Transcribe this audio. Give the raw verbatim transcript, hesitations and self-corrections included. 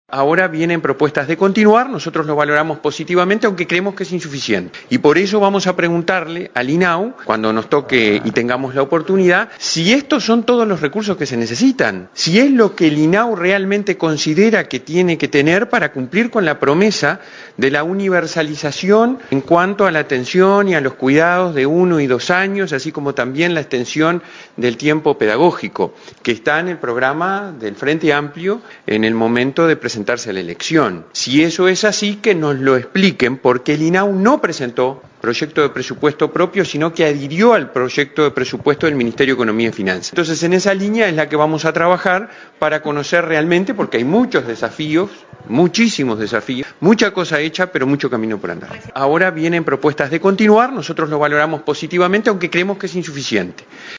Ahora vienen propuestas de continuar, nosotros lo valoramos positivamente, aunque creemos que es insuficiente. Y por eso vamos a preguntarle al I N A U, cuando nos toque y tengamos la oportunidad, si estos son todos los recursos que se necesitan, si es lo que el I N A U realmente considera que tiene que tener para cumplir con la promesa de la universalización en cuanto a la atención y a los cuidados de uno y dos años, así como también la extensión del tiempo pedagógico, que está en el programa del Frente Amplio en el momento de presentar a la elección. Si eso es así, que nos lo expliquen, porque el I N A U no presentó proyecto de presupuesto propio, sino que adhirió al proyecto de presupuesto del Ministerio de Economía y Finanzas. Entonces, en esa línea es la que vamos a trabajar para conocer realmente, porque hay muchos desafíos, muchísimos desafíos, mucha cosa hecha, pero mucho camino por andar. Ahora vienen propuestas de continuar, nosotros lo valoramos positivamente, aunque creemos que es insuficiente.